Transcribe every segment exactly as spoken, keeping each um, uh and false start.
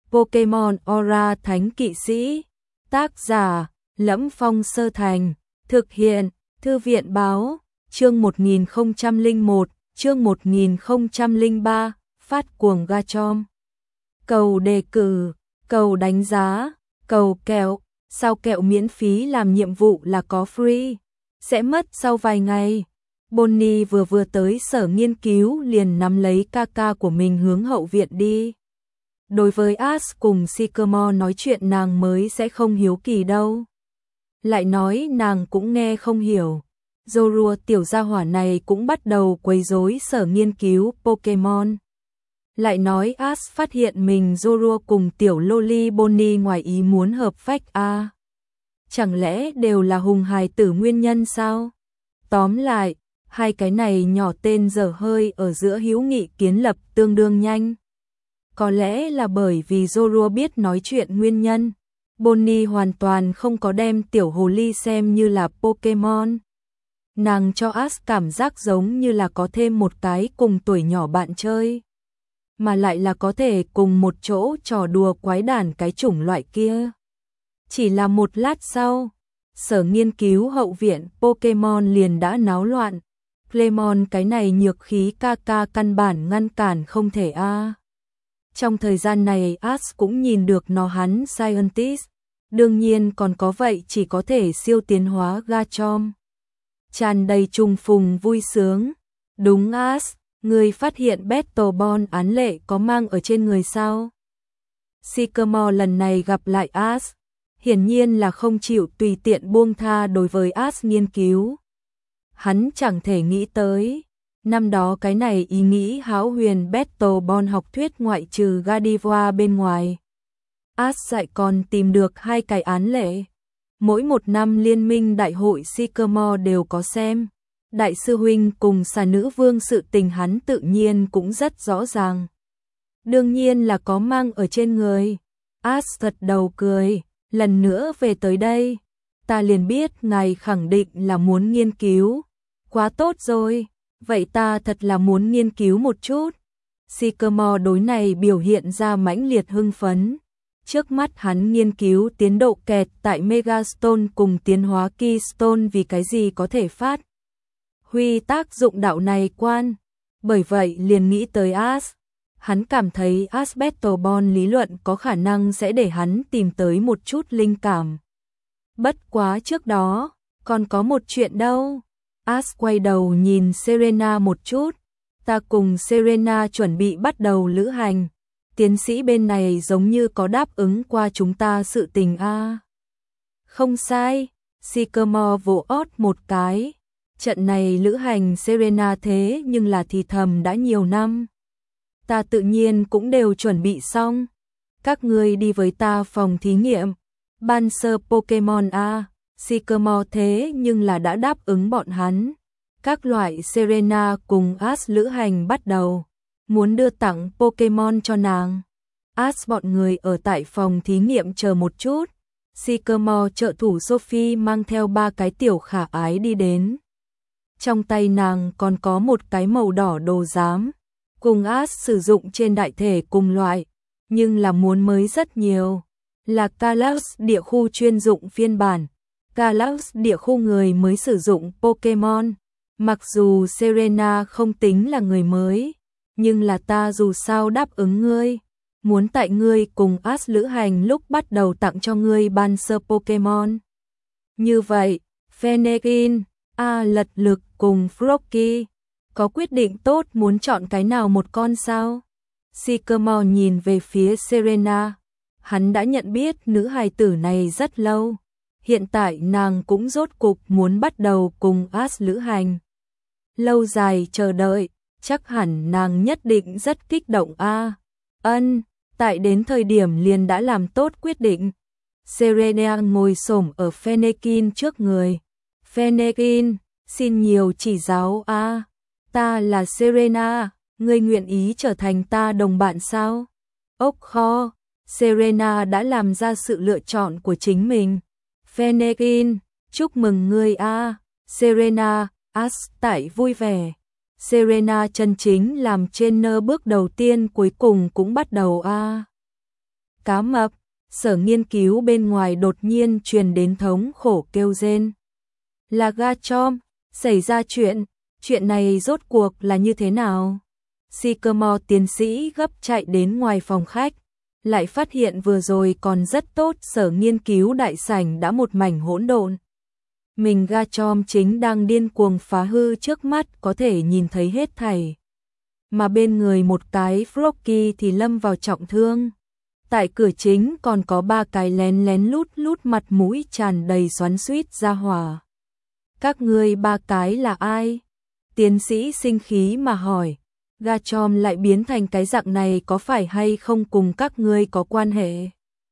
Pokemon Aura Thánh Kỵ Sĩ. Tác giả: Lẫm Phong Sơ Thành. Thực hiện: Thư viện báo. Chương một nghìn không trăm lẻ một, chương một nghìn không trăm lẻ ba, phát cuồng Garchomp. Cầu đề cử, cầu đánh giá, cầu kẹo, sao kẹo miễn phí làm nhiệm vụ là có free, sẽ mất sau vài ngày. Bonnie vừa vừa tới sở nghiên cứu liền nắm lấy ca ca của mình hướng hậu viện đi. Đối với Ash cùng Sycamore nói chuyện nàng mới sẽ không hiếu kỳ đâu. Lại nói nàng cũng nghe không hiểu. Zorua tiểu gia hỏa này cũng bắt đầu quấy rối sở nghiên cứu Pokemon. Lại nói Ash phát hiện mình Zorua cùng tiểu Loli Bonnie ngoài ý muốn hợp phách a. À, chẳng lẽ đều là hùng hài tử nguyên nhân sao? Tóm lại, hai cái này nhỏ tên dở hơi ở giữa hữu nghị kiến lập tương đương nhanh. Có lẽ là bởi vì Zorua biết nói chuyện nguyên nhân, Bonnie hoàn toàn không có đem tiểu hồ ly xem như là Pokemon. Nàng cho Ash cảm giác giống như là có thêm một cái cùng tuổi nhỏ bạn chơi, mà lại là có thể cùng một chỗ trò đùa quái đản cái chủng loại kia. Chỉ là một lát sau, sở nghiên cứu hậu viện Pokemon liền đã náo loạn. Clemon cái này nhược khí ca ca căn bản ngăn cản không thể a. À. Trong thời gian này Ash cũng nhìn được nó hắn Scientist, đương nhiên còn có vậy chỉ có thể siêu tiến hóa Garchomp. Tràn đầy trùng phùng vui sướng. Đúng Ash, người phát hiện Battle Ball án lệ có mang ở trên người sao? Sycamore lần này gặp lại Ash, hiển nhiên là không chịu tùy tiện buông tha đối với Ash nghiên cứu. Hắn chẳng thể nghĩ tới, năm đó cái này ý nghĩ hão huyền Battle Ball học thuyết ngoại trừ Gardevoir bên ngoài, Ash lại còn tìm được hai cái án lệ. Mỗi một năm liên minh đại hội Sycamore đều có xem. Đại sư huynh cùng xà nữ vương sự tình hắn tự nhiên cũng rất rõ ràng. Đương nhiên là có mang ở trên người. Ash thật đầu cười, lần nữa về tới đây, ta liền biết ngài khẳng định là muốn nghiên cứu. Quá tốt rồi, vậy ta thật là muốn nghiên cứu một chút. Sycamore đối này biểu hiện ra mãnh liệt hưng phấn. Trước mắt hắn nghiên cứu tiến độ kẹt tại Megastone cùng tiến hóa Keystone vì cái gì có thể phát huy tác dụng đạo này quan. Bởi vậy liền nghĩ tới Ash. Hắn cảm thấy Ash Battle Ball lý luận có khả năng sẽ để hắn tìm tới một chút linh cảm. Bất quá trước đó, còn có một chuyện đâu. Ash quay đầu nhìn Serena một chút. Ta cùng Serena chuẩn bị bắt đầu lữ hành. Tiến sĩ bên này giống như có đáp ứng qua chúng ta sự tình a. À. Không sai, Sycamore vỗ ót một cái. Trận này lữ hành Serena thế nhưng là thì thầm đã nhiều năm. Ta tự nhiên cũng đều chuẩn bị xong. Các ngươi đi với ta phòng thí nghiệm. Ban sơ Pokemon a. À. Sycamore thế nhưng là đã đáp ứng bọn hắn. Các loại Serena cùng Ash lữ hành bắt đầu. Muốn đưa tặng Pokemon cho nàng. Ash bọn người ở tại phòng thí nghiệm chờ một chút. Sycamore trợ thủ Sophie mang theo ba cái tiểu khả ái đi đến. Trong tay nàng còn có một cái màu đỏ đồ giám. Cùng Ash sử dụng trên đại thể cùng loại. Nhưng là muốn mới rất nhiều. Là Kalos địa khu chuyên dụng phiên bản. Kalos địa khu người mới sử dụng Pokemon. Mặc dù Serena không tính là người mới. Nhưng là ta dù sao đáp ứng ngươi, muốn tại ngươi cùng Ash lữ hành lúc bắt đầu tặng cho ngươi ban sơ Pokemon. Như vậy, Fennekin, A Lật Lực cùng Froakie, có quyết định tốt muốn chọn cái nào một con sao? Sycamore nhìn về phía Serena, hắn đã nhận biết nữ hài tử này rất lâu. Hiện tại nàng cũng rốt cục muốn bắt đầu cùng Ash lữ hành. Lâu dài chờ đợi. Chắc hẳn nàng nhất định rất kích động a. À, ân, tại đến thời điểm liền đã làm tốt quyết định. Serena ngồi xổm ở Fennekin trước người. Fennekin, xin nhiều chỉ giáo a. À, ta là Serena, ngươi nguyện ý trở thành ta đồng bạn sao? Ốc kho, Serena đã làm ra sự lựa chọn của chính mình. Fennekin, chúc mừng ngươi a. À, Serena, Ash tại vui vẻ. Serena chân chính làm trainer bước đầu tiên cuối cùng cũng bắt đầu a. À. cá mập. Sở nghiên cứu bên ngoài đột nhiên truyền đến thống khổ kêu rên. Là Garchomp, xảy ra chuyện, chuyện này rốt cuộc là như thế nào? Sycamore tiến sĩ gấp chạy đến ngoài phòng khách, lại phát hiện vừa rồi còn rất tốt, sở nghiên cứu đại sảnh đã một mảnh hỗn độn. Mình Garchomp chính đang điên cuồng phá hư trước mắt, có thể nhìn thấy hết thảy. Mà bên người một cái Froakie thì lâm vào trọng thương. Tại cửa chính còn có ba cái lén lén lút lút mặt mũi tràn đầy xoắn xuýt ra hỏa. Các ngươi ba cái là ai? Tiến sĩ sinh khí mà hỏi. Garchomp lại biến thành cái dạng này có phải hay không cùng các ngươi có quan hệ?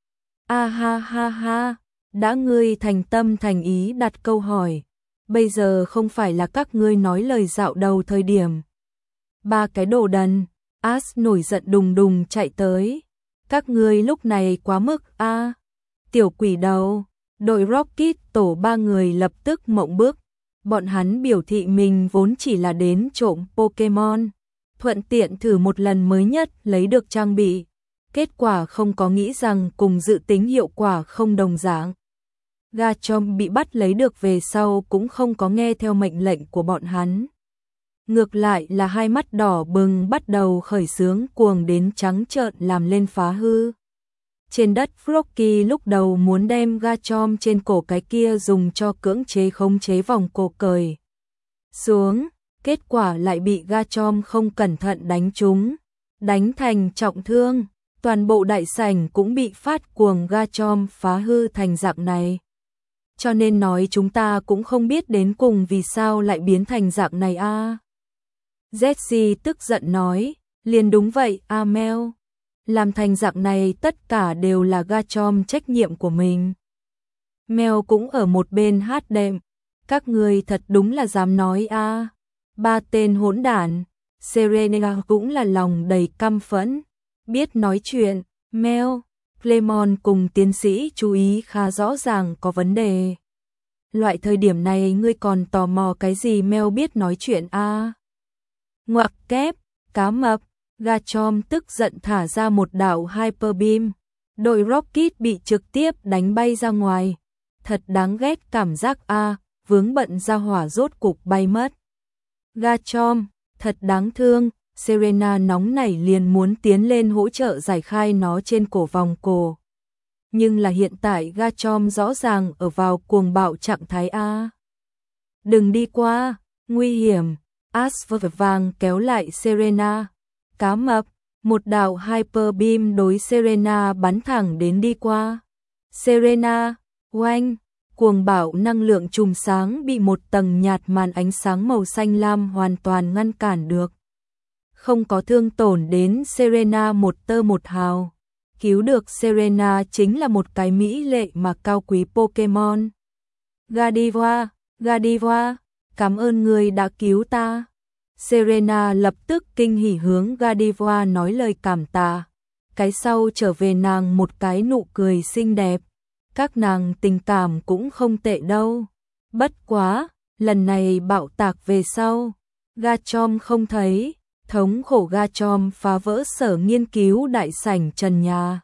A ha ha ha, đã ngươi thành tâm thành ý đặt câu hỏi. Bây giờ không phải là các ngươi nói lời dạo đầu thời điểm. Ba cái đồ đần, Ash nổi giận đùng đùng chạy tới. Các ngươi lúc này quá mức a. À, tiểu quỷ đầu, đội Rocket tổ ba người lập tức mộng bức. Bọn hắn biểu thị mình vốn chỉ là đến trộm Pokemon, thuận tiện thử một lần mới nhất lấy được trang bị. Kết quả không có nghĩ rằng cùng dự tính hiệu quả không đồng dạng. Garchomp bị bắt lấy được về sau cũng không có nghe theo mệnh lệnh của bọn hắn. Ngược lại là hai mắt đỏ bừng bắt đầu khởi xướng cuồng đến trắng trợn làm lên phá hư. Trên đất Froakie lúc đầu muốn đem Garchomp trên cổ cái kia dùng cho cưỡng chế khống chế vòng cổ cởi xuống, kết quả lại bị Garchomp không cẩn thận đánh trúng, đánh thành trọng thương, toàn bộ đại sảnh cũng bị phát cuồng Garchomp phá hư thành dạng này. Cho nên nói chúng ta cũng không biết đến cùng vì sao lại biến thành dạng này a. À. Jessie tức giận nói, liền đúng vậy, Amel. Làm thành dạng này tất cả đều là Garchomp trách nhiệm của mình. Mel cũng ở một bên hát đệm, các người thật đúng là dám nói a. À. Ba tên hỗn đản, Serena cũng là lòng đầy căm phẫn, biết nói chuyện, Mel, Clemon cùng tiến sĩ chú ý khá rõ ràng có vấn đề. Loại thời điểm này ngươi còn tò mò cái gì Mel biết nói chuyện a. À. Ngoặc kép, cá mập, Garchomp tức giận thả ra một đạo Hyper Beam. Đội Rocket bị trực tiếp đánh bay ra ngoài. Thật đáng ghét cảm giác a, à, vướng bận ra hỏa rốt cục bay mất. Garchomp, thật đáng thương, Serena nóng nảy liền muốn tiến lên hỗ trợ giải khai nó trên cổ vòng cổ. Nhưng là hiện tại Garchomp rõ ràng ở vào cuồng bạo trạng thái a. Đừng đi qua, nguy hiểm. Ash vội vàng kéo lại Serena. Cá mập, một đạo Hyper Beam đối Serena bắn thẳng đến đi qua. Serena, oanh, cuồng bạo năng lượng chùm sáng bị một tầng nhạt màn ánh sáng màu xanh lam hoàn toàn ngăn cản được. Không có thương tổn đến Serena một tơ một hào. Cứu được Serena chính là một cái mỹ lệ mà cao quý Pokemon. Gardevoir, Gardevoir, cảm ơn người đã cứu ta. Serena lập tức kinh hỉ hướng Gardevoir nói lời cảm tạ. Cái sau trở về nàng một cái nụ cười xinh đẹp. Các nàng tình cảm cũng không tệ đâu. Bất quá, lần này bạo tạc về sau. Garchomp không thấy, thống khổ Garchomp phá vỡ sở nghiên cứu đại sảnh trần nhà.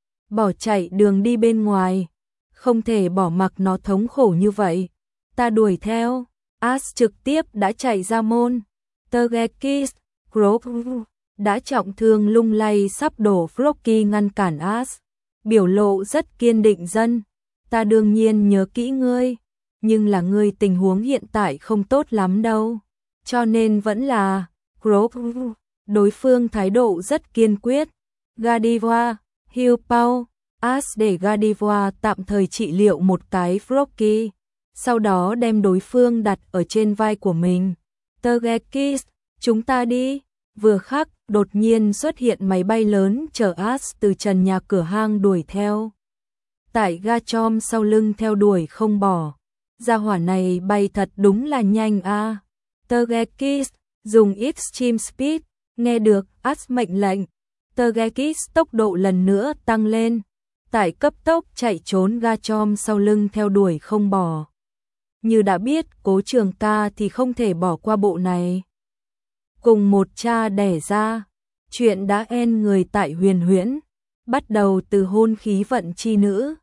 Bỏ chạy đường đi bên ngoài. Không thể bỏ mặc nó thống khổ như vậy. Ta đuổi theo. Ash trực tiếp đã chạy ra môn. Togekiss, Grove đã trọng thương lung lay sắp đổ Froakie ngăn cản Ash. Biểu lộ rất kiên định dân. Ta đương nhiên nhớ kỹ ngươi. Nhưng là ngươi tình huống hiện tại không tốt lắm đâu. Cho nên vẫn là Grove. Đối phương thái độ rất kiên quyết. Gardevoir, heal Paul, Ash để Gardevoir tạm thời trị liệu một cái Froakie. Sau đó đem đối phương đặt ở trên vai của mình. Togekiss, chúng ta đi. Vừa khắc, đột nhiên xuất hiện máy bay lớn chở Ash từ trần nhà cửa hang đuổi theo. Tại Garchomp sau lưng theo đuổi không bỏ. Gia hỏa này bay thật đúng là nhanh a. À. Togekiss, dùng Extreme Speed, nghe được Ash mệnh lệnh. Togekiss tốc độ lần nữa tăng lên. Tại cấp tốc chạy trốn Garchomp sau lưng theo đuổi không bỏ. Như đã biết Cố Trường Ca thì không thể bỏ qua bộ này. Cùng một cha đẻ ra, chuyện đã en người tại Huyền Huyễn. bắt đầu từ hôn khí vận chi nữ,